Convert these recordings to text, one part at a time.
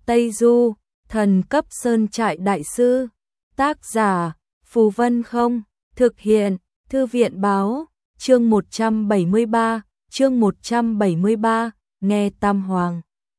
Tây Du, thần cấp sơn trại đại sư. Tác giả, Phù Vân Không. Thực hiện, Thư viện Báo. Chương 173, nghe Tam Hoàng.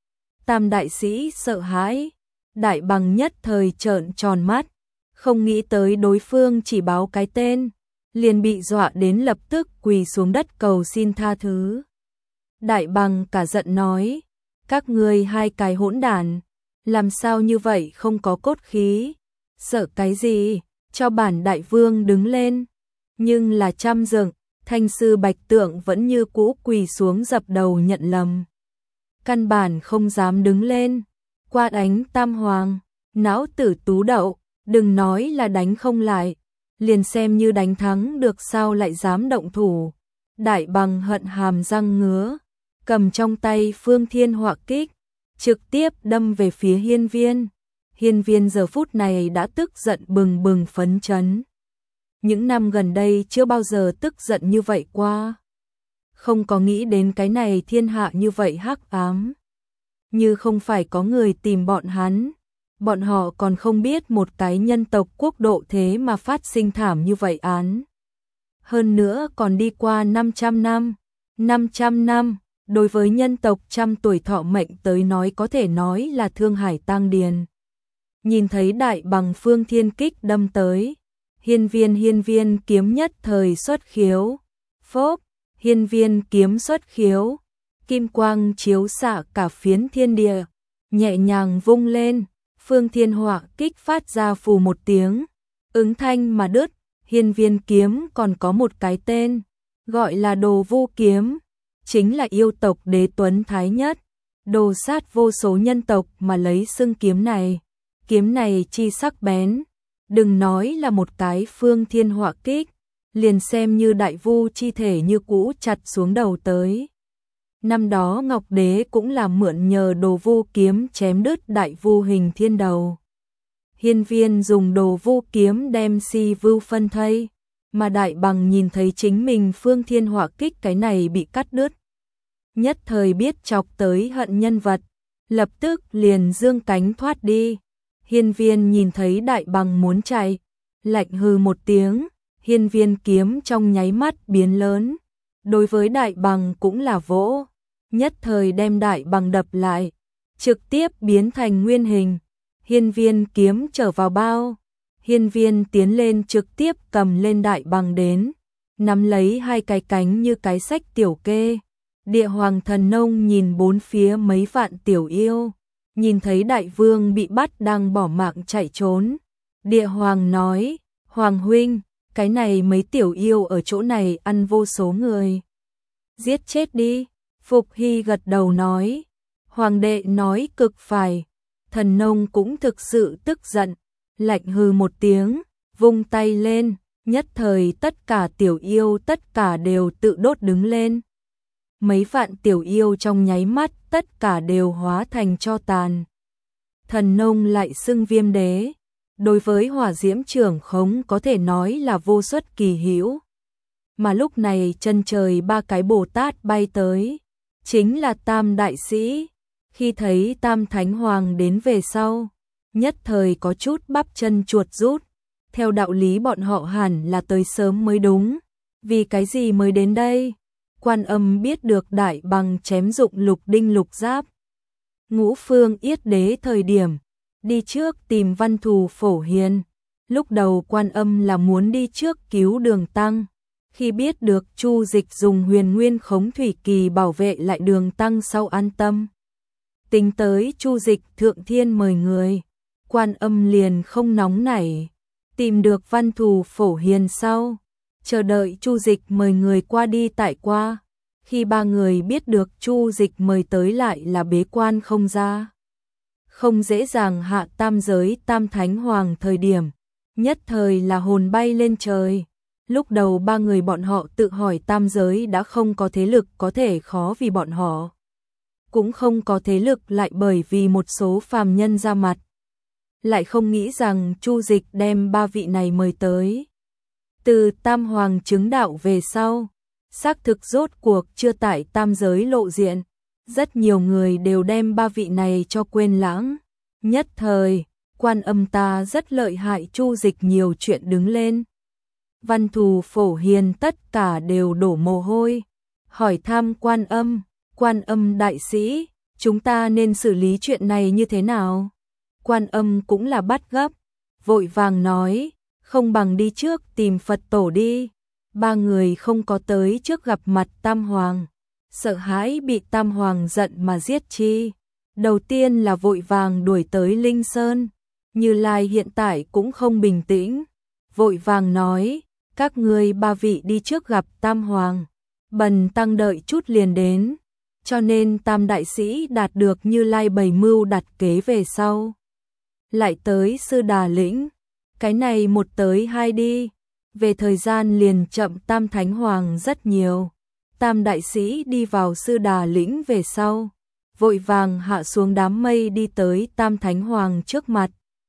Tam đại sĩ sợ hãi, Đại Bằng nhất thời trợn tròn mắt, không nghĩ tới đối phương chỉ báo cái tên, liền bị dọa đến lập tức quỳ xuống đất cầu xin tha thứ. Đại Bằng cả giận nói, các ngươi hai cái hỗn đản, làm sao như vậy không có cốt khí, sợ cái gì, cho bản đại vương đứng lên. Nhưng là trăm dượng, Thanh sư Bạch Tượng vẫn như cũ quỳ xuống dập đầu nhận lầm. Căn bản không dám đứng lên, qua đánh Tam Hoàng, não tử tú đậu, đừng nói là đánh không lại, liền xem như đánh thắng được sao lại dám động thủ. Đại Bằng hận hàm răng ngứa, cầm trong tay Phương Thiên Họa Kích, trực tiếp đâm về phía Hiên Viên. Hiên Viên giờ phút này đã tức giận bừng bừng phấn chấn. Những năm gần đây chưa bao giờ tức giận như vậy qua. Không có nghĩ đến cái này thiên hạ như vậy hắc ám. Như không phải có người tìm bọn hắn, bọn họ còn không biết một cái nhân tộc quốc độ thế mà phát sinh thảm như vậy án. Hơn nữa còn đi qua 500 năm. 500 năm, đối với nhân tộc trăm tuổi thọ mệnh tới nói có thể nói là thương hải tang điền. Nhìn thấy Đại Bằng Phương Thiên Kích đâm tới, Hiên Viên kiếm nhất thời xuất khiếu. Phốp, Hiên Viên kiếm xuất khiếu, kim quang chiếu xạ cả phiến thiên địa, nhẹ nhàng vung lên, Phương Thiên Họa Kích phát ra phù một tiếng, ứng thanh mà đứt. Hiên Viên kiếm còn có một cái tên, gọi là Đồ Vu kiếm, chính là yêu tộc đế tuấn thái nhất, đồ sát vô số nhân tộc mà lấy xưng kiếm này. Kiếm này chi sắc bén, đừng nói là một cái Phương Thiên Họa Kích, liền xem như đại vu chi thể như cũ chặt xuống đầu tới. Năm đó Ngọc Đế cũng là mượn nhờ Đồ Vu kiếm chém đứt đại vu Hình Thiên đầu. Hiên Viên dùng Đồ Vu kiếm đem Si Vưu phân thây, mà Đại Bằng nhìn thấy chính mình Phương Thiên Họa Kích cái này bị cắt đứt. Nhất thời biết chọc tới hận nhân vật, lập tức liền dương cánh thoát đi. Hiên Viên nhìn thấy Đại Bằng muốn chạy, lạnh hừ một tiếng, Hiên Viên kiếm trong nháy mắt biến lớn. Đối với Đại Bằng cũng là vỗ, nhất thời đem Đại Bằng đập lại, trực tiếp biến thành nguyên hình. Hiên Viên kiếm trở vào bao, Hiên Viên tiến lên trực tiếp cầm lên Đại Bằng đến, nắm lấy hai cái cánh như cái sách tiểu kê. Địa Hoàng Thần Nông nhìn bốn phía mấy vạn tiểu yêu, nhìn thấy đại vương bị bắt đang bỏ mạng chạy trốn. Địa Hoàng nói, Hoàng huynh, cái này mấy tiểu yêu ở chỗ này ăn vô số người. Giết chết đi. Phục Hy gật đầu nói, Hoàng đệ nói cực phải. Thần Nông cũng thực sự tức giận, lạnh hừ một tiếng, vung tay lên, nhất thời tất cả tiểu yêu tất cả đều tự đốt đứng lên. Mấy vạn tiểu yêu trong nháy mắt tất cả đều hóa thành tro tàn. Thần Nông lại xưng Viêm Đế, đối với hỏa diễm trưởng khống có thể nói là vô xuất kỳ hữu. Mà lúc này chân trời ba cái Bồ Tát bay tới, chính là Tam đại sĩ. Khi thấy Tam Thánh Hoàng đến về sau, nhất thời có chút bắp chân chuột rút. Theo đạo lý bọn họ hẳn là tới sớm mới đúng, vì cái gì mới đến đây? Quan Âm biết được Đại Bằng chém dụng lục đinh lục giáp. Ngũ Phương Yết Đế thời điểm đi trước tìm Văn Thù Phổ Hiền, lúc đầu Quan Âm là muốn đi trước cứu Đường Tăng, khi biết được Chu Dịch dùng Huyền Nguyên Khống Thủy Kỳ bảo vệ lại Đường Tăng sau an tâm. Tính tới Chu Dịch thượng thiên mời người, Quan Âm liền không nóng nảy, tìm được Văn Thù Phổ Hiền sau, chờ đợi Chu Dịch mời người qua đi tại qua. Khi ba người biết được Chu Dịch mời tới lại là bế quan không ra, không dễ dàng hạ tam giới Tam Thánh Hoàng thời điểm, nhất thời là hồn bay lên trời. Lúc đầu ba người bọn họ tự hỏi tam giới đã không có thế lực có thể khó vì bọn họ, cũng không có thế lực lại bởi vì một số phàm nhân ra mặt. Lại không nghĩ rằng Chu Dịch đem ba vị này mời tới. Từ Tam Hoàng chứng đạo về sau, xác thực rốt cuộc chưa tại tam giới lộ diện, rất nhiều người đều đem ba vị này cho quên lãng. Nhất thời, Quan Âm ta rất lợi hại, Chu Dịch nhiều chuyện đứng lên. Văn Thù Phổ Hiền tất cả đều đổ mồ hôi, hỏi thăm Quan Âm đại sĩ, chúng ta nên xử lý chuyện này như thế nào? Quan Âm cũng là bắt gấp, vội vàng nói, không bằng đi trước tìm Phật tổ đi. Ba người không có tới trước gặp mặt Tam Hoàng, sợ hãi bị Tam Hoàng giận mà giết chi. Đầu tiên là vội vàng đuổi tới Linh Sơn, Như Lai hiện tại cũng không bình tĩnh, vội vàng nói, các ngươi ba vị đi trước gặp Tam Hoàng, bần tăng đợi chút liền đến. Cho nên Tam đại sĩ đạt được Như Lai bày mưu đặt kế về sau. Lại tới Sư Đà Lĩnh, cái này một tới hai đi, về thời gian liền chậm Tam Thánh Hoàng rất nhiều. Tam đại sĩ đi vào Sư Đà Lĩnh về sau, vội vàng hạ xuống đám mây đi tới Tam Thánh Hoàng trước mặt.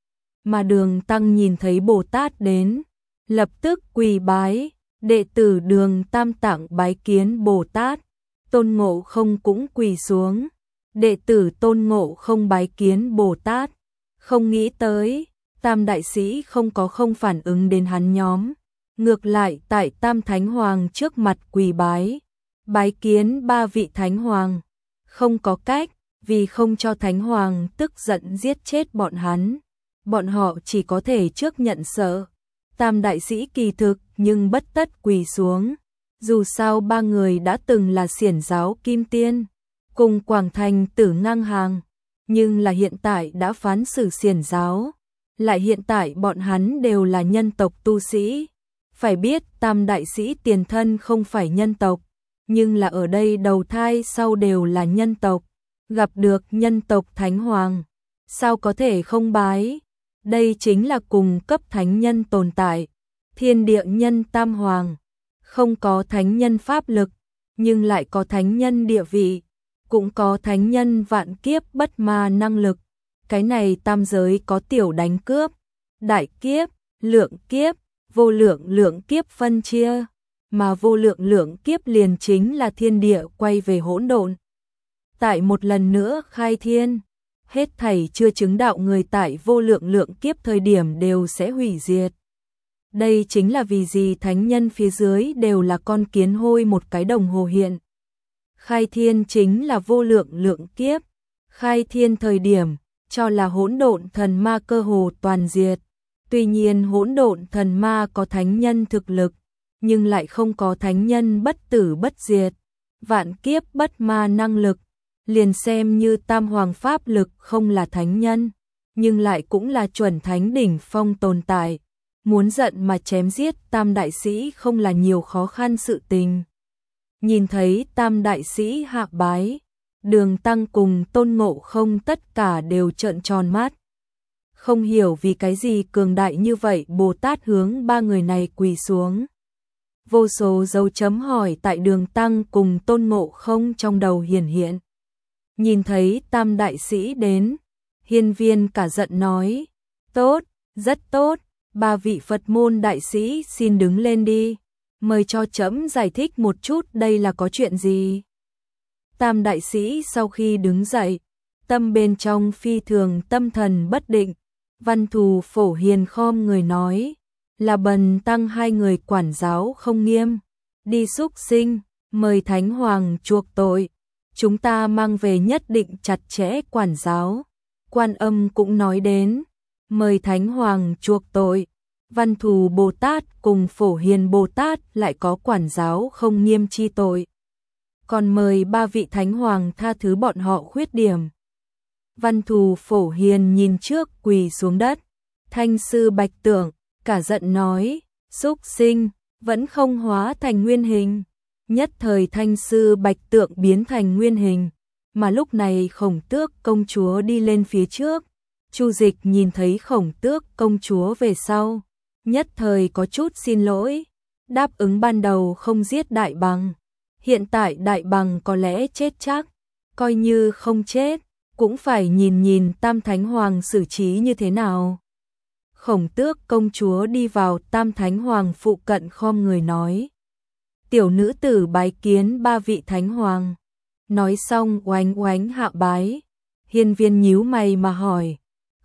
Mà Đường Tăng nhìn thấy Bồ Tát đến, lập tức quỳ bái, đệ tử Đường Tam Tạng bái kiến Bồ Tát. Tôn Ngộ Không cũng quỳ xuống, đệ tử Tôn Ngộ Không bái kiến Bồ Tát. Không nghĩ tới, Tam đại sĩ không phản ứng đến hắn nhóm, ngược lại tại Tam Thánh Hoàng trước mặt quỳ bái kiến ba vị Thánh Hoàng. Không có cách, vì không cho Thánh Hoàng tức giận giết chết bọn hắn, bọn họ chỉ có thể trước nhận sợ. Tam đại sĩ kỳ thực nhưng bất tất quỳ xuống, dù sao ba người đã từng là xiển giáo Kim Tiên, cùng Quảng Thành Tử ngang hàng, nhưng là hiện tại đã phán xử xiển giáo, lại hiện tại bọn hắn đều là nhân tộc tu sĩ. Phải biết Tam đại sĩ tiền thân không phải nhân tộc, nhưng là ở đây đầu thai sau đều là nhân tộc, gặp được nhân tộc Thánh Hoàng, sao có thể không bái? Đây chính là cùng cấp thánh nhân tồn tại, thiên địa nhân Tam Hoàng, không có thánh nhân pháp lực, nhưng lại có thánh nhân địa vị, cũng có thánh nhân vạn kiếp bất ma năng lực. Cái này tam giới có tiểu đánh cướp, đại kiếp, lượng kiếp, vô lượng lượng kiếp phân chia, mà vô lượng lượng kiếp liền chính là thiên địa quay về hỗn độn. Tại một lần nữa khai thiên, hết thảy chưa chứng đạo người tại vô lượng lượng kiếp thời điểm đều sẽ hủy diệt. Đây chính là vì gì thánh nhân phía dưới đều là con kiến hôi một cái đồng hồ hiện. Khai thiên chính là vô lượng lượng kiếp, khai thiên thời điểm cho là hỗn độn thần ma cơ hồ toàn diệt. Tuy nhiên hỗn độn thần ma có thánh nhân thực lực, nhưng lại không có thánh nhân bất tử bất diệt, vạn kiếp bất ma năng lực. Liền xem như Tam Hoàng pháp lực không là thánh nhân, nhưng lại cũng là chuẩn thánh đỉnh phong tồn tại. Muốn giận mà chém giết Tam đại sĩ không là nhiều khó khăn sự tình. Nhìn thấy Tam đại sĩ hạ bái, Đường Tăng cùng Tôn Ngộ Không tất cả đều trợn tròn mắt. Không hiểu vì cái gì cường đại như vậy Bồ Tát hướng ba người này quỳ xuống. Vô số dấu chấm hỏi tại Đường Tăng cùng Tôn Ngộ Không trong đầu hiển hiện. Nhìn thấy Tam đại sĩ đến, Hiên Viên cả giận nói, tốt, rất tốt, ba vị Phật môn đại sĩ xin đứng lên đi, mời cho trẫm giải thích một chút đây là có chuyện gì. Tam đại sĩ sau khi đứng dậy, tâm bên trong phi thường tâm thần bất định, Văn Thù Phổ Hiền khom người nói, là bần tăng hai người quản giáo không nghiêm, đi xúc sinh, mời Thánh Hoàng chuộc tội. Chúng ta mang về nhất định chặt chẽ quản giáo. Quan Âm cũng nói đến, mời Thánh Hoàng chuộc tội. Văn Thù Bồ Tát cùng Phổ Hiền Bồ Tát lại có quản giáo không nghiêm chi tội. Còn mời ba vị Thánh Hoàng tha thứ bọn họ khuyết điểm. Văn Thù Phổ Hiền nhìn trước quỳ xuống đất. Thanh sư Bạch Tượng cả giận nói, xúc sinh, vẫn không hóa thành nguyên hình. Nhất thời Thanh sư Bạch Tượng biến thành nguyên hình, mà lúc này Khổng Tước công chúa đi lên phía trước. Chu Dịch nhìn thấy Khổng Tước công chúa về sau, nhất thời có chút xin lỗi, đáp ứng ban đầu không giết Đại Bằng. Hiện tại Đại Bằng có lẽ chết chắc, coi như không chết, cũng phải nhìn nhìn Tam Thánh Hoàng xử trí như thế nào. Khổng Tước công chúa đi vào Tam Thánh Hoàng phụ cận khom người nói, tiểu nữ tử bái kiến ba vị Thánh Hoàng. Nói xong oánh oánh hạ bái. Hiên Viên nhíu mày mà hỏi,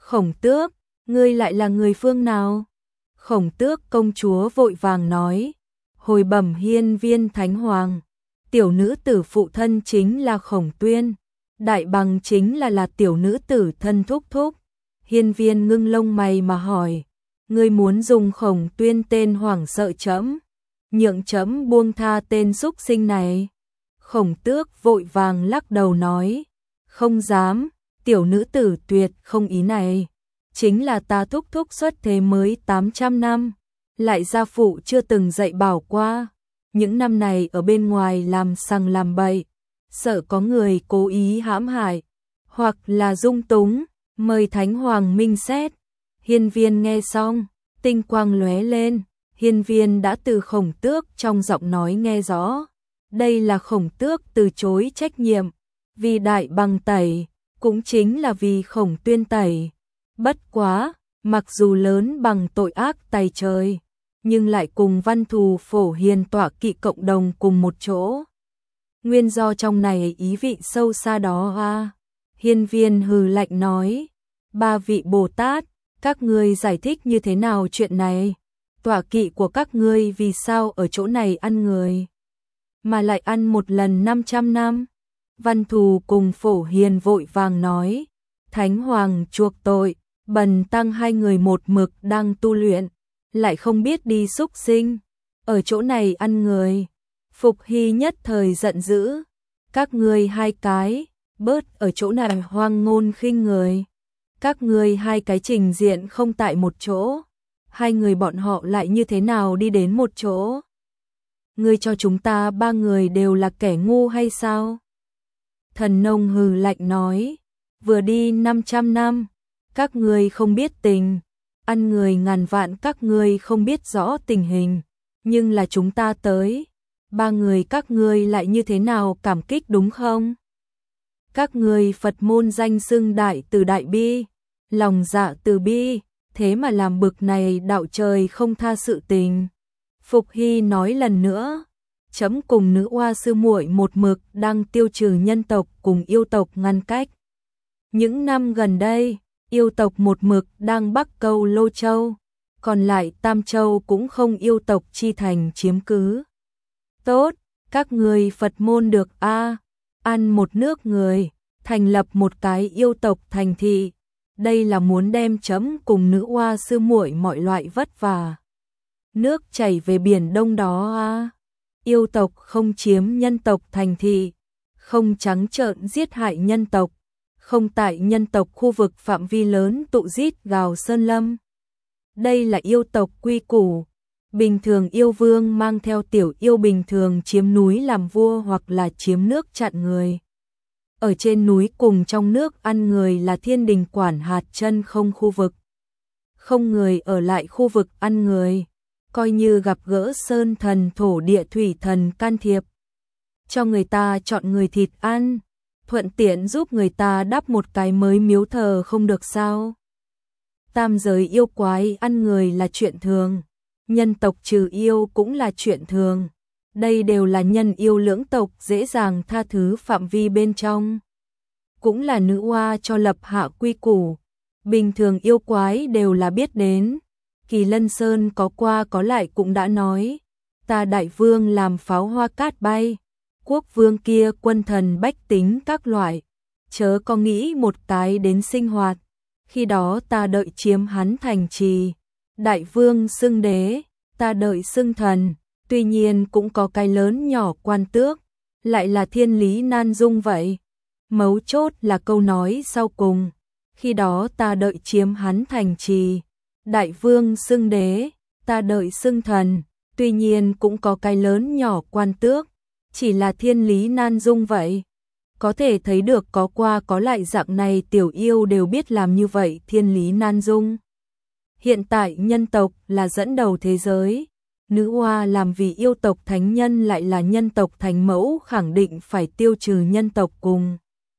Khổng Tước, ngươi lại là người phương nào? Khổng Tước công chúa vội vàng nói, hồi bẩm hiên viên thánh hoàng, tiểu nữ tử phụ thân chính là Khổng Tuyên, đại bằng chính là tiểu nữ tử thân thúc thúc. Hiên viên ngưng lông mày mà hỏi, ngươi muốn dùng Khổng Tuyên tên hoảng sợ trẫm, nhượng trẫm buông tha tên súc sinh này? Khổng Tước vội vàng lắc đầu nói, không dám, tiểu nữ tử tuyệt không ý này. Chính là ta thúc thúc xuất thế mới 800 năm, lại gia phụ chưa từng dạy bảo qua. Những năm này ở bên ngoài làm sằng làm bậy, sợ có người cố ý hãm hại, hoặc là dung túng, mời Thánh Hoàng minh xét. Hiên viên nghe xong, tinh quang lóe lên, hiên viên đã từ Khổng Tước trong giọng nói nghe rõ. Đây là Khổng Tước từ chối trách nhiệm, vì đại bằng tẩy, cũng chính là vì Khổng Tuyên tẩy. Bất quá, mặc dù lớn bằng tội ác tày trời, nhưng lại cùng văn thù phổ hiền tọa kỵ cộng đồng cùng một chỗ. Nguyên do trong này ý vị sâu xa đó à? Hiên viên hừ lạnh nói, ba vị Bồ Tát, các ngươi giải thích như thế nào chuyện này? Tọa kỵ của các ngươi vì sao ở chỗ này ăn người, mà lại ăn một lần 500 năm? Văn thù cùng phổ hiền vội vàng nói, Thánh Hoàng chuộc tội, bần tăng hai người một mực đang tu luyện, lại không biết đi xúc sinh, ở chỗ này ăn người. Phục Hy nhất thời giận dữ, các ngươi hai cái, bớt ở chỗ này hoang ngôn khinh người. Các ngươi hai cái trình diện không tại một chỗ, hai người bọn họ lại như thế nào đi đến một chỗ? Ngươi cho chúng ta ba người đều là kẻ ngu hay sao? Thần nông hừ lạnh nói, vừa đi 500 năm, các ngươi không biết tình, ăn người ngàn vạn các ngươi không biết rõ tình hình, nhưng là chúng ta tới, ba người các ngươi lại như thế nào cảm kích đúng không? Các ngươi Phật môn danh xưng đại từ đại bi, lòng dạ từ bi, thế mà làm bực này đạo trời không tha sự tình. Phục Hy nói lần nữa, chấm cùng nữ oa sư muội một mực đang tiêu trừ nhân tộc cùng yêu tộc ngăn cách. Những năm gần đây, yêu tộc một mực đang Bắc Câu Lô Châu, còn lại Tam Châu cũng không yêu tộc chi thành chiếm cứ. Tốt, các người Phật môn được ăn một nước người, thành lập một cái yêu tộc thành thị. Đây là muốn đem chấm cùng nữ oa sư muội mọi loại vất vả nước chảy về biển Đông đó à? Yêu tộc không chiếm nhân tộc thành thị, không trắng trợn giết hại nhân tộc, không tại nhân tộc khu vực phạm vi lớn tụ giết gào sơn lâm. Đây là yêu tộc quy củ. Bình thường yêu vương mang theo tiểu yêu bình thường chiếm núi làm vua hoặc là chiếm nước chặn người. Ở trên núi cùng trong nước ăn người là thiên đình quản hạt chân không khu vực. Không người ở lại khu vực ăn người, coi như gặp gỡ sơn thần thổ địa thủy thần can thiệp. Cho người ta chọn người thịt ăn, thuận tiện giúp người ta đắp một cái mới miếu thờ không được sao? Tam giới yêu quái ăn người là chuyện thường, nhân tộc trừ yêu cũng là chuyện thường. Đây đều là nhân yêu lưỡng tộc dễ dàng tha thứ phạm vi bên trong. Cũng là nữ oa cho lập hạ quy củ. Bình thường yêu quái đều là biết đến. Kỳ Lân Sơn có qua có lại cũng đã nói, ta đại vương làm pháo hoa cát bay, quốc vương kia quân thần bách tính các loại, chớ có nghĩ một cái đến sinh hoạt, khi đó ta đợi chiếm hắn thành trì, đại vương xưng đế, ta đợi xưng thần, tuy nhiên cũng có cái lớn nhỏ quan tước, lại là thiên lý nan dung vậy. Mấu chốt là câu nói sau cùng, khi đó ta đợi chiếm hắn thành trì, đại vương xưng đế, ta đợi xưng thần, tuy nhiên cũng có cái lớn nhỏ quan tước, chỉ là thiên lý nan dung vậy. Có thể thấy được có qua có lại dạng này tiểu yêu đều biết làm như vậy thiên lý nan dung. Hiện tại nhân tộc là dẫn đầu thế giới, nữ oa làm vì yêu tộc thánh nhân lại là nhân tộc thánh mẫu khẳng định phải tiêu trừ nhân tộc cùng.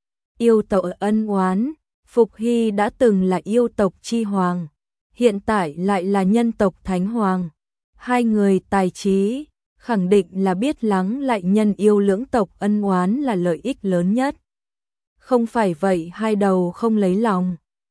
Yêu tộc ân oán, Phục Hy đã từng là yêu tộc chi hoàng, hiện tại lại là nhân tộc thánh hoàng. Hai người tài trí, khẳng định là biết lắng lại nhân yêu lưỡng tộc ân oán là lợi ích lớn nhất. Không phải vậy hai đầu không lấy lòng,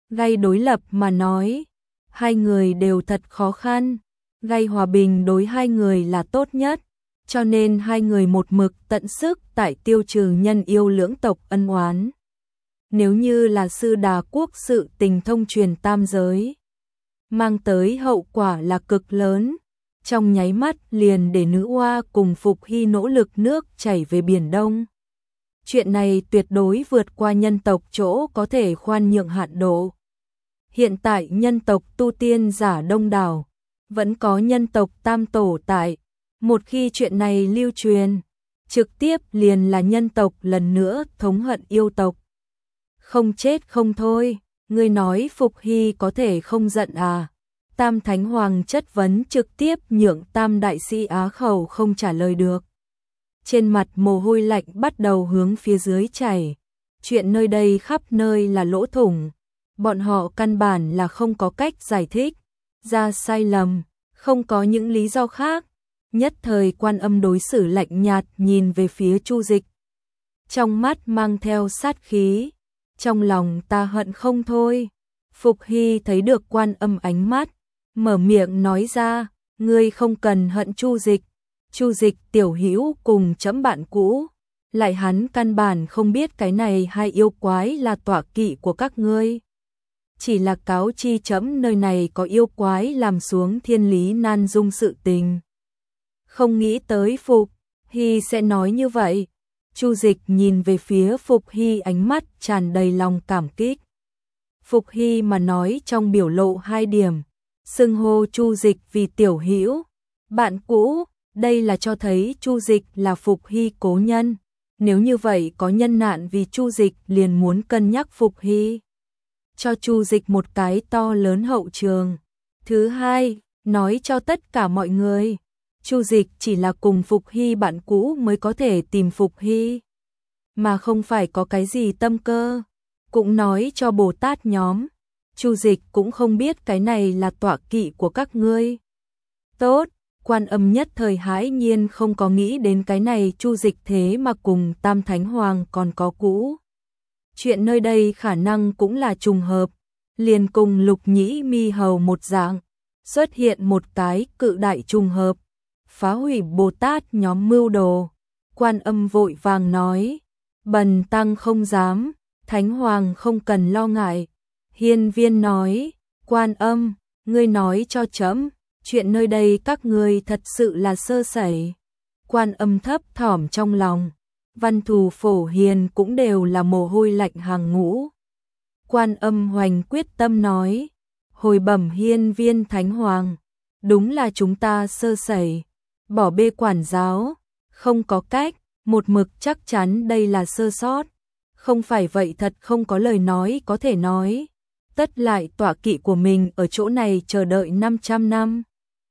Gây đối lập mà nói, hai người đều thật khó khăn, gây hòa bình đối hai người là tốt nhất, cho nên hai người một mực tận sức tại tiêu trừ nhân yêu lưỡng tộc ân oán. Nếu như là Sư Đà quốc sự tình thông truyền tam giới, mang tới hậu quả là cực lớn, trong nháy mắt liền để nữ oa cùng Phục Hy nỗ lực nước chảy về Biển Đông. Chuyện này tuyệt đối vượt qua nhân tộc chỗ có thể khoan nhượng hạn độ. Hiện tại nhân tộc tu tiên giả đông đảo, vẫn có nhân tộc tam tổ tại, một khi chuyện này lưu truyền, trực tiếp liền là nhân tộc lần nữa thống hận yêu tộc. Không chết không thôi, ngươi nói Phục Hy có thể không giận à? Tam Thánh Hoàng chất vấn trực tiếp nhượng Tam Đại Sĩ á khẩu không trả lời được. Trên mặt mồ hôi lạnh bắt đầu hướng phía dưới chảy. Chuyện nơi đây khắp nơi là lỗ thủng. Bọn họ căn bản là không có cách giải thích ra sai lầm, không có những lý do khác. Nhất thời Quan Âm đối xử lạnh nhạt nhìn về phía Chu Dịch. Trong mắt mang theo sát khí, trong lòng ta hận không thôi. Phục Hy thấy được Quan Âm ánh mắt, mở miệng nói ra, ngươi không cần hận Chu Dịch. Chu Dịch tiểu hữu cùng chấm bạn cũ, lại hắn căn bản không biết cái này hai yêu quái là tọa kỵ của các ngươi. Chỉ là cáo chi chấm nơi này có yêu quái làm xuống thiên lý nan dung sự tình. Không nghĩ tới Phục Hy sẽ nói như vậy. Chu Dịch nhìn về phía Phục Hy ánh mắt tràn đầy lòng cảm kích. Phục Hy mà nói trong biểu lộ hai điểm, xưng hô Chu Dịch vì tiểu hữu, bạn cũ, đây là cho thấy Chu Dịch là Phục Hy cố nhân. Nếu như vậy có nhân nạn vì Chu Dịch liền muốn cân nhắc Phục Hy, cho Chu Dịch một cái to lớn hậu trường. Thứ hai, nói cho tất cả mọi người, Chu Dịch chỉ là cùng Phục Hy bạn cũ mới có thể tìm Phục Hy, mà không phải có cái gì tâm cơ. Cũng nói cho Bồ Tát nhóm, Chu Dịch cũng không biết cái này là tọa kỵ của các ngươi. Tốt, Quan Âm nhất thời hãi nhiên không có nghĩ đến cái này Chu Dịch thế mà cùng Tam Thánh Hoàng còn có cũ. Chuyện nơi đây khả năng cũng là trùng hợp, liền cùng Lục Nhĩ Mi Hầu một dạng, xuất hiện một cái cự đại trùng hợp, phá hủy Bồ Tát nhóm mưu đồ. Quan Âm vội vàng nói, bần tăng không dám, Thánh Hoàng không cần lo ngại. Hiên Viên nói, Quan Âm, ngươi nói cho chấm, chuyện nơi đây các ngươi thật sự là sơ sẩy. Quan Âm thấp thỏm trong lòng, Văn Thù Phổ Hiền cũng đều là mồ hôi lạnh hàng ngũ. Quan Âm hoành quyết tâm nói, hồi bẩm Hiên Viên Thánh Hoàng, đúng là chúng ta sơ sẩy, bỏ bê quản giáo, không có cách, một mực chắc chắn đây là sơ sót. Không phải vậy thật không có lời nói có thể nói. Tất lại tọa kỵ của mình ở chỗ này chờ đợi 500 năm.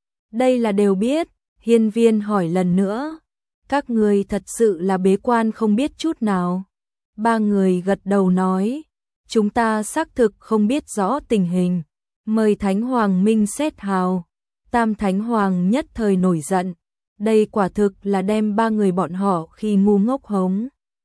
Đây là đều biết. Hiên Viên hỏi lần nữa, các người thật sự là bế quan không biết chút nào. Ba người gật đầu nói, chúng ta xác thực không biết rõ tình hình, mời Thánh Hoàng minh xét hào. Tam Thánh Hoàng nhất thời nổi giận, đây quả thực là đem ba người bọn họ khi ngu ngốc hống.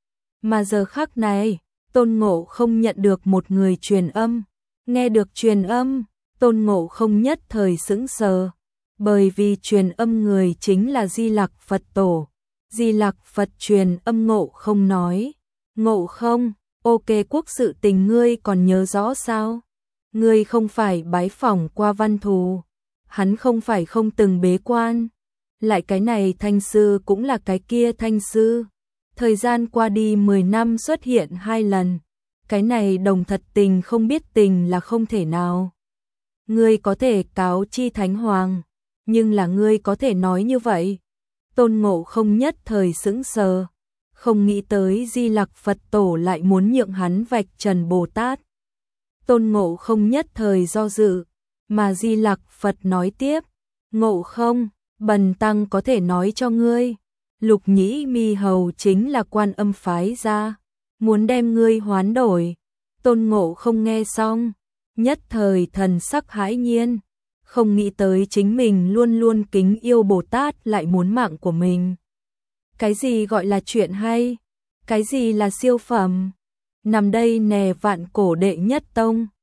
Mà giờ khắc này, Tôn Ngộ không nhận được một người truyền âm. Nghe được truyền âm, Tôn Ngộ không nhất thời sững sờ, bởi vì truyền âm người chính là Di Lặc Phật Tổ. Di Lặc Phật truyền âm Ngộ không nói, Ngộ không, ok quốc sự tình ngươi còn nhớ rõ sao? Ngươi không phải bái phỏng qua Văn Thù, hắn không phải không từng bế quan, lại cái này Thanh Sư cũng là cái kia Thanh Sư. Thời gian qua đi 10 năm xuất hiện 2 lần, cái này đồng thật tình không biết tình là không thể nào. Ngươi có thể cáo chi Thánh Hoàng, nhưng là ngươi có thể nói như vậy. Tôn Ngộ không nhất thời sững sờ, không nghĩ tới Di Lặc Phật Tổ lại muốn nhượng hắn vạch trần Bồ Tát. Tôn Ngộ không nhất thời do dự, mà Di Lặc Phật nói tiếp, Ngộ không, bần tăng có thể nói cho ngươi, Lục Nhĩ Mi Hầu chính là Quan Âm phái ra, muốn đem ngươi hoán đổi. Tôn Ngộ không nghe xong, nhất thời thần sắc hãi nhiên, không nghĩ tới chính mình luôn luôn kính yêu Bồ Tát lại muốn mạng của mình. Cái gì gọi là chuyện hay? Cái gì là siêu phẩm? Nằm đây nè vạn cổ đệ nhất tông,